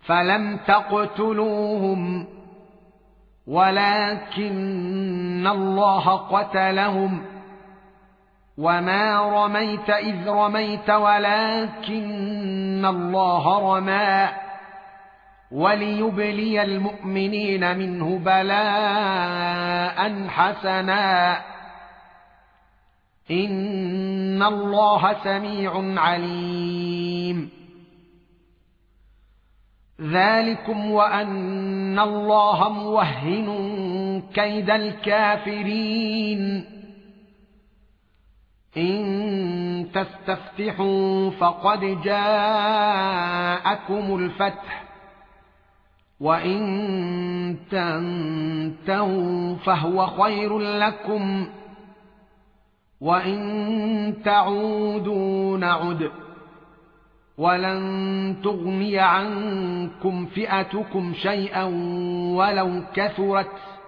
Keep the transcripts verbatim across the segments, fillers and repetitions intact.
فلم تقتلوهم ولكن الله قتلهم وما رميت إذ رميت ولكن الله رمى وليبلي المؤمنين منه بلاء حسنا إن الله سميع عليم. ذلكم وأن الله موهن كيد الكافرين. إن تستفتحوا فقد جاءكم الفتح وإن تنتهوا فهو خير لكم وإن تعودوا نعد ولن تغني عنكم فئتكم شيئا ولو كثرت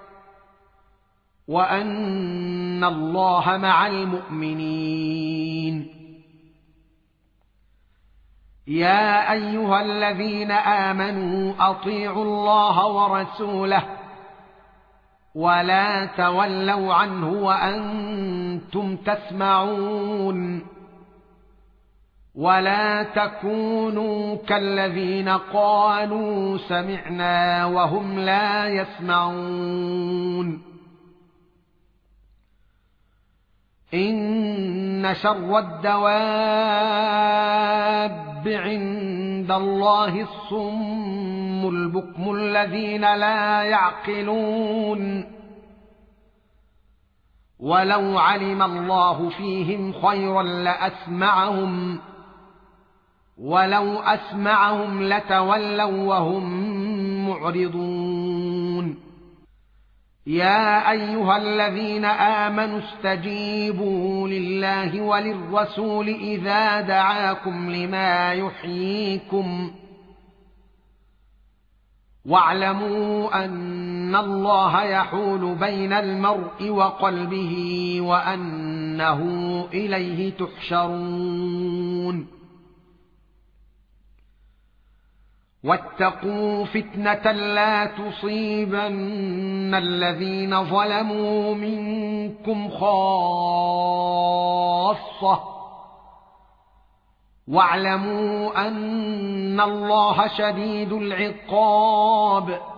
وأن الله مع المؤمنين. يا أيها الذين آمنوا أطيعوا الله ورسوله ولا تولوا عنه وأنتم تسمعون ولا تكونوا كالذين قالوا سمعنا وهم لا يسمعون. إن شر الدواب عند الله الصم البكم الذين لا يعقلون. ولو علم الله فيهم خيرا لأسمعهم ولو أسمعهم لتولوا وهم معرضون. يا أيها الذين آمنوا استجيبوا لله وللرسول إذا دعاكم لما يحييكم واعلموا أن الله يحول بين المرء وقلبه وأنه إليه تحشرون. واتقوا فتنة لا تصيبن الذين ظلموا منكم خاصة واعلموا أن الله شديد العقاب.